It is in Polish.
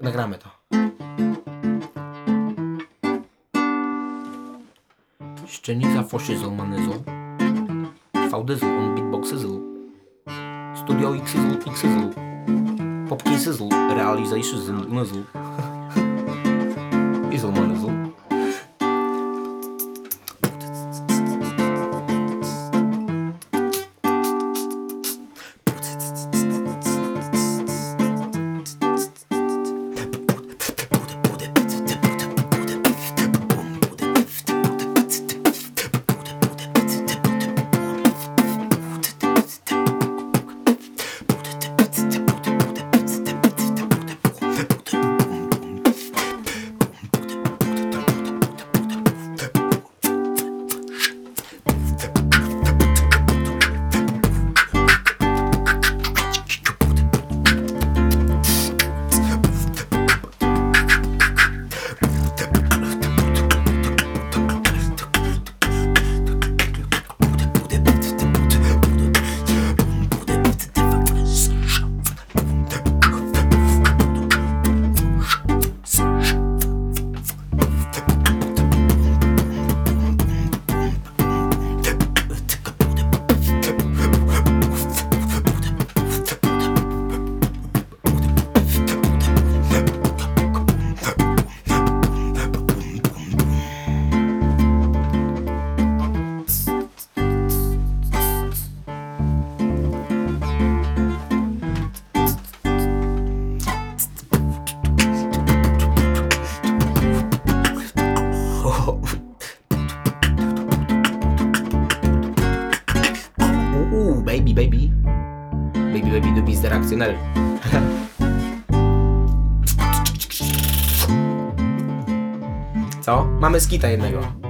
Nagramy to. Szczenica foszyzl manyzl. Fałdyzl on beatboxyzl. Studio xyzl. Popki syzl. Realization nyzl. Izl manyzl. Baby de Bizder Actionel. Co? Mamy skita jednego.